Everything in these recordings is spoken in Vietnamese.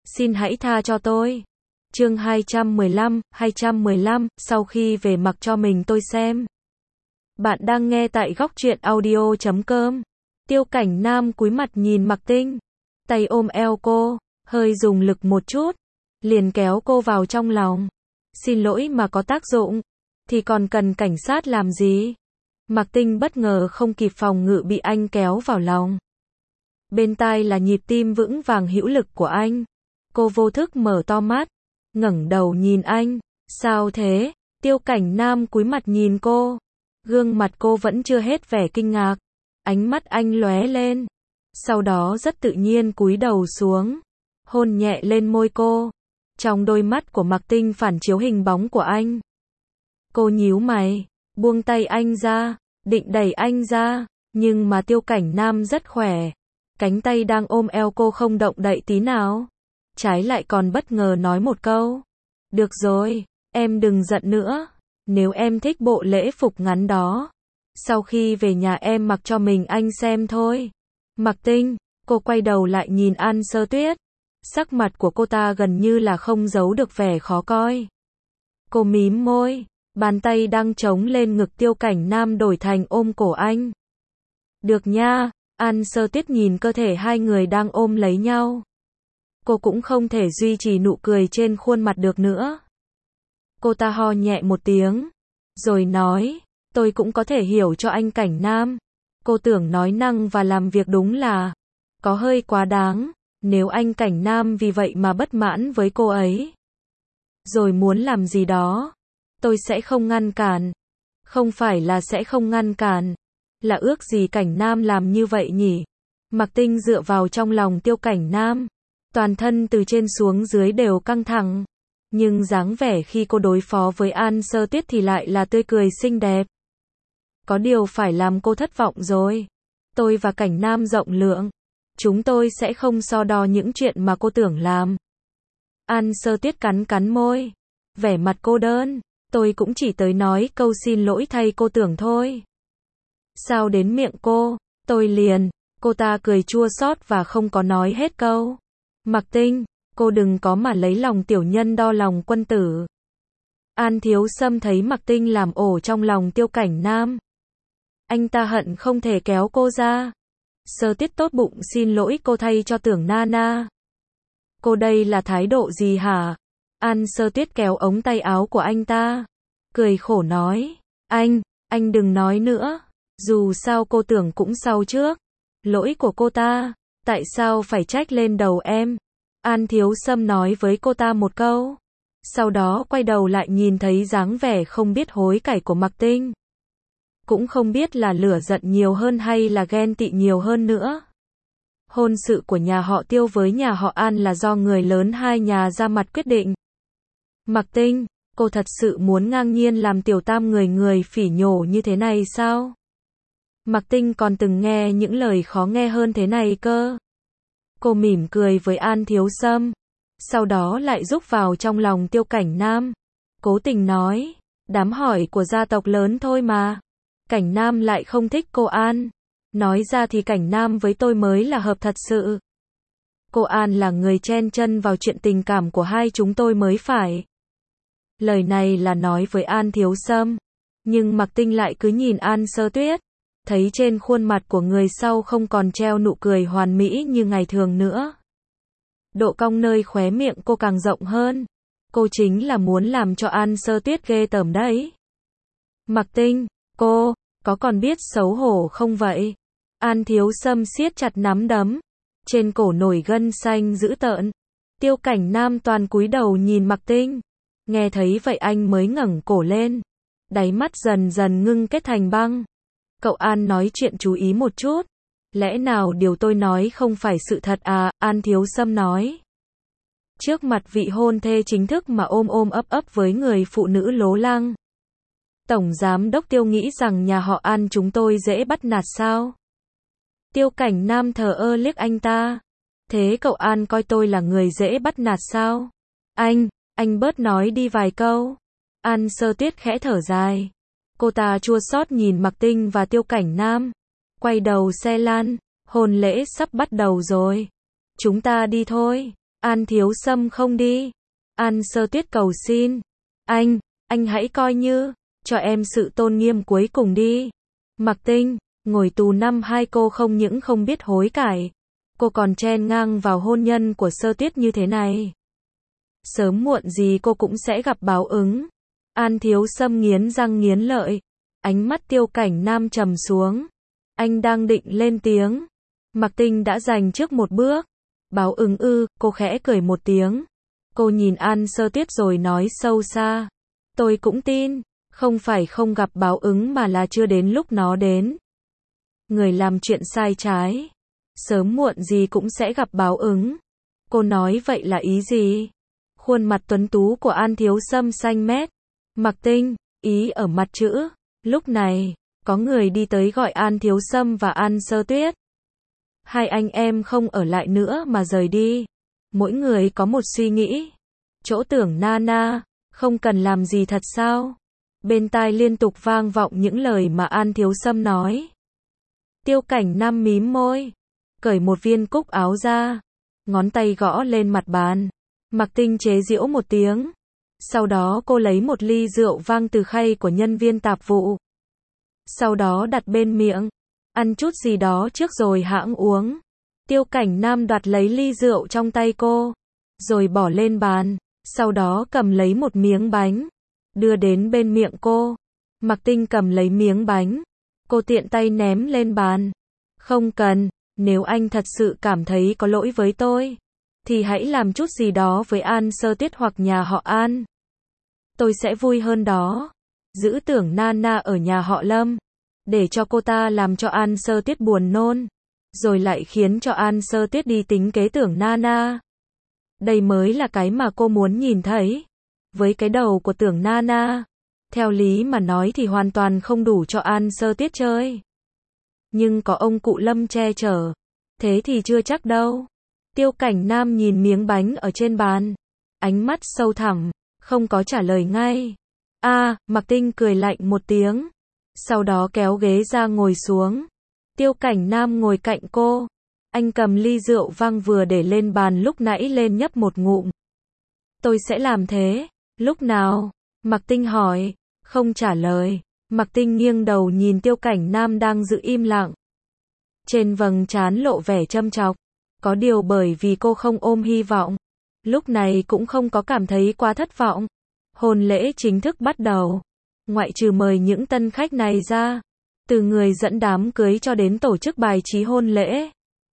xin hãy tha cho tôi. Chương 215, sau khi về mặc cho mình tôi xem. Bạn đang nghe tại góc truyện audio.com. Tiêu Cảnh Nam cúi mặt nhìn Mạc Tinh, tay ôm eo cô, hơi dùng lực một chút, liền kéo cô vào trong lòng. Xin lỗi mà có tác dụng, thì còn cần cảnh sát làm gì? Mạc Tinh bất ngờ không kịp phòng ngự bị anh kéo vào lòng. Bên tai là nhịp tim vững vàng hữu lực của anh. Cô vô thức mở to mắt, ngẩng đầu nhìn anh. Sao thế? Tiêu Cảnh Nam cúi mặt nhìn cô. Gương mặt cô vẫn chưa hết vẻ kinh ngạc. Ánh mắt anh lóe lên. Sau đó rất tự nhiên cúi đầu xuống, hôn nhẹ lên môi cô. Trong đôi mắt của Mạc Tinh phản chiếu hình bóng của anh. Cô nhíu mày, buông tay anh ra, định đẩy anh ra, nhưng mà Tiêu Cảnh Nam rất khỏe. Cánh tay đang ôm eo cô không động đậy tí nào. Trái lại còn bất ngờ nói một câu. Được rồi, em đừng giận nữa. Nếu em thích bộ lễ phục ngắn đó, sau khi về nhà em mặc cho mình anh xem thôi. Mạc Tinh, cô quay đầu lại nhìn An Sơ Tuyết. Sắc mặt của cô ta gần như là không giấu được vẻ khó coi. Cô mím môi, bàn tay đang chống lên ngực Tiêu Cảnh Nam đổi thành ôm cổ anh. Được nha. An Sơ Tuyết nhìn cơ thể hai người đang ôm lấy nhau. Cô cũng không thể duy trì nụ cười trên khuôn mặt được nữa. Cô ta ho nhẹ một tiếng, rồi nói, tôi cũng có thể hiểu cho anh Cảnh Nam. Cô tưởng nói năng và làm việc đúng là có hơi quá đáng. Nếu anh Cảnh Nam vì vậy mà bất mãn với cô ấy, rồi muốn làm gì đó, tôi sẽ không ngăn cản. Không phải là sẽ không ngăn cản, là ước gì Cảnh Nam làm như vậy nhỉ? Mạc Tinh dựa vào trong lòng Tiêu Cảnh Nam, toàn thân từ trên xuống dưới đều căng thẳng, nhưng dáng vẻ khi cô đối phó với An Sơ Tuyết thì lại là tươi cười xinh đẹp. Có điều phải làm cô thất vọng rồi. Tôi và Cảnh Nam rộng lượng, chúng tôi sẽ không so đo những chuyện mà cô tưởng làm. An Sơ Tuyết cắn cắn môi, vẻ mặt cô đơn. Tôi cũng chỉ tới nói câu xin lỗi thay cô tưởng thôi. Sao đến miệng cô, tôi liền. Cô ta cười chua xót và không có nói hết câu. Mạc Tinh, cô đừng có mà lấy lòng tiểu nhân đo lòng quân tử. An Thiếu Sâm thấy Mạc Tinh làm ổ trong lòng Tiêu Cảnh Nam. Anh ta hận không thể kéo cô ra. Sơ Tuyết tốt bụng xin lỗi cô thay cho Tưởng Nana. Cô đây là thái độ gì hả? An Sơ Tuyết kéo ống tay áo của anh ta, cười khổ nói. Anh đừng nói nữa. Dù sao cô Tưởng cũng sau trước. Lỗi của cô ta, tại sao phải trách lên đầu em? An Thiếu Sâm nói với cô ta một câu. Sau đó quay đầu lại nhìn thấy dáng vẻ không biết hối cải của Mạc Tinh. Cũng không biết là lửa giận nhiều hơn hay là ghen tị nhiều hơn nữa. Hôn sự của nhà họ Tiêu với nhà họ An là do người lớn hai nhà ra mặt quyết định. Mạc Tinh, cô thật sự muốn ngang nhiên làm tiểu tam người phỉ nhổ như thế này sao? Mạc Tinh còn từng nghe những lời khó nghe hơn thế này cơ. Cô mỉm cười với An Thiếu Sâm, sau đó lại rúc vào trong lòng Tiêu Cảnh Nam. Cố tình nói, đám hỏi của gia tộc lớn thôi mà. Cảnh Nam lại không thích cô An. Nói ra thì Cảnh Nam với tôi mới là hợp thật sự. Cô An là người chen chân vào chuyện tình cảm của hai chúng tôi mới phải. Lời này là nói với An Thiếu Sâm, nhưng Mạc Tinh lại cứ nhìn An Sơ Tuyết, thấy trên khuôn mặt của người sau không còn treo nụ cười hoàn mỹ như ngày thường nữa. Độ cong nơi khóe miệng cô càng rộng hơn. Cô chính là muốn làm cho An Sơ Tuyết ghê tởm đấy. Mạc Tinh, cô có còn biết xấu hổ không vậy? An Thiếu Sâm siết chặt nắm đấm, trên cổ nổi gân xanh dữ tợn. Tiêu Cảnh Nam toàn cúi đầu nhìn Mạc Tinh. Nghe thấy vậy anh mới ngẩng cổ lên, đáy mắt dần dần ngưng kết thành băng. Cậu An nói chuyện chú ý một chút. Lẽ nào điều tôi nói không phải sự thật à? An Thiếu Sâm nói. Trước mặt vị hôn thê chính thức mà ôm ấp với người phụ nữ lố lăng. Tổng giám đốc Tiêu nghĩ rằng nhà họ An chúng tôi dễ bắt nạt sao? Tiêu Cảnh Nam thờ ơ liếc anh ta. Thế cậu An coi tôi là người dễ bắt nạt sao? Anh bớt nói đi vài câu. An Sơ Tuyết khẽ thở dài. Cô ta chua xót nhìn Mạc Tinh và Tiêu Cảnh Nam. Quay đầu xe lăn, hôn lễ sắp bắt đầu rồi. Chúng ta đi thôi. An Thiếu Sâm không đi. An Sơ Tuyết cầu xin. Anh hãy coi như, cho em sự tôn nghiêm cuối cùng đi. Mạc Tinh, ngồi tù năm 2 cô không những không biết hối cải, cô còn chen ngang vào hôn nhân của Sơ Tuyết như thế này. Sớm muộn gì cô cũng sẽ gặp báo ứng. An Thiếu Sâm nghiến răng nghiến lợi. Ánh mắt Tiêu Cảnh Nam trầm xuống. Anh đang định lên tiếng. Mạc Tinh đã giành trước một bước. Báo ứng ư, cô khẽ cười một tiếng. Cô nhìn An Sơ Tuyết rồi nói sâu xa. Tôi cũng tin, không phải không gặp báo ứng mà là chưa đến lúc nó đến. Người làm chuyện sai trái, sớm muộn gì cũng sẽ gặp báo ứng. Cô nói vậy là ý gì? Khuôn mặt tuấn tú của An Thiếu Sâm xanh mét. Mạc Tinh, ý ở mặt chữ. Lúc này, có người đi tới gọi An Thiếu Sâm và An Sơ Tuyết. Hai anh em không ở lại nữa mà rời đi. Mỗi người có một suy nghĩ. Chỗ Tưởng Nana, không cần làm gì thật sao? Bên tai liên tục vang vọng những lời mà An Thiếu Sâm nói. Tiêu Cảnh Nam mím môi, cởi một viên cúc áo ra, ngón tay gõ lên mặt bàn. Mạc Tinh chế giễu một tiếng. Sau đó cô lấy một ly rượu vang từ khay của nhân viên tạp vụ. Sau đó đặt bên miệng. Ăn chút gì đó trước rồi hãng uống. Tiêu Cảnh Nam đoạt lấy ly rượu trong tay cô, rồi bỏ lên bàn. Sau đó cầm lấy một miếng bánh, đưa đến bên miệng cô. Mạc Tinh cầm lấy miếng bánh. Cô tiện tay ném lên bàn. Không cần, nếu anh thật sự cảm thấy có lỗi với tôi, thì hãy làm chút gì đó với An Sơ Tuyết hoặc nhà họ An. Tôi sẽ vui hơn đó. Giữ Tưởng Nana ở nhà họ Lâm, để cho cô ta làm cho An Sơ Tuyết buồn nôn, rồi lại khiến cho An Sơ Tuyết đi tính kế Tưởng Nana. Đây mới là cái mà cô muốn nhìn thấy. Với cái đầu của Tưởng Nana, theo lý mà nói thì hoàn toàn không đủ cho An Sơ Tuyết chơi. Nhưng có ông cụ Lâm che chở, thế thì chưa chắc đâu. Tiêu Cảnh Nam nhìn miếng bánh ở trên bàn, ánh mắt sâu thẳm, không có trả lời ngay. Mạc Tinh cười lạnh một tiếng, sau đó kéo ghế ra ngồi xuống. Tiêu Cảnh Nam ngồi cạnh cô. Anh cầm ly rượu vang vừa để lên bàn lúc nãy lên nhấp một ngụm. Tôi sẽ làm thế. Lúc nào? Mạc Tinh hỏi. Không trả lời. Mạc Tinh nghiêng đầu nhìn Tiêu Cảnh Nam đang giữ im lặng. Trên vầng trán lộ vẻ châm chọc. Có điều bởi vì cô không ôm hy vọng, lúc này cũng không có cảm thấy quá thất vọng. Hôn lễ chính thức bắt đầu. Ngoại trừ mời những tân khách này ra, từ người dẫn đám cưới cho đến tổ chức bài trí hôn lễ,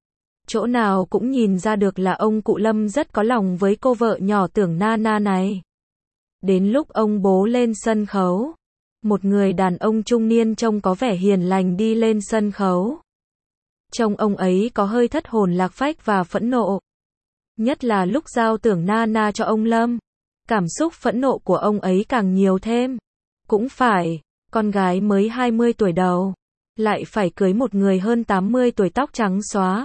chỗ nào cũng nhìn ra được là ông cụ Lâm rất có lòng với cô vợ nhỏ Tưởng Nana này. Đến lúc ông bố lên sân khấu, một người đàn ông trung niên trông có vẻ hiền lành đi lên sân khấu. Trông ông ấy có hơi thất hồn lạc phách và phẫn nộ. Nhất là lúc giao Tưởng Nana cho ông Lâm, cảm xúc phẫn nộ của ông ấy càng nhiều thêm. Cũng phải, con gái mới 20 tuổi đầu, lại phải cưới một người hơn 80 tuổi tóc trắng xóa.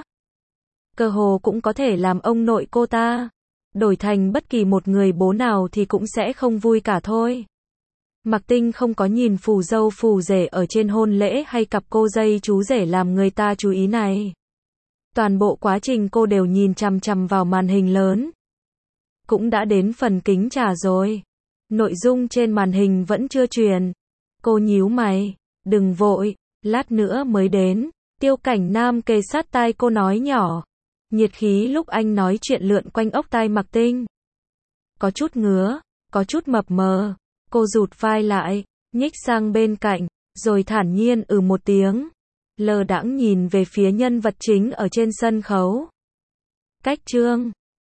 Cơ hồ cũng có thể làm ông nội cô ta. Đổi thành bất kỳ một người bố nào thì cũng sẽ không vui cả thôi. Mạc Tinh không có nhìn phù dâu phù rể ở trên hôn lễ hay cặp cô dây chú rể làm người ta chú ý này. Toàn bộ quá trình cô đều nhìn chằm chằm vào màn hình lớn. Cũng đã đến phần kính trà rồi. Nội dung trên màn hình vẫn chưa truyền. Cô nhíu mày. Đừng vội, lát nữa mới đến. Tiêu Cảnh Nam kề sát tai cô nói nhỏ. Nhiệt khí lúc anh nói chuyện lượn quanh ốc tai Mạc Tinh. Có chút ngứa, có chút mập mờ. Cô rụt vai lại, nhích sang bên cạnh, rồi thản nhiên một tiếng. Lơ đãng nhìn về phía nhân vật chính ở trên sân khấu. Cách chương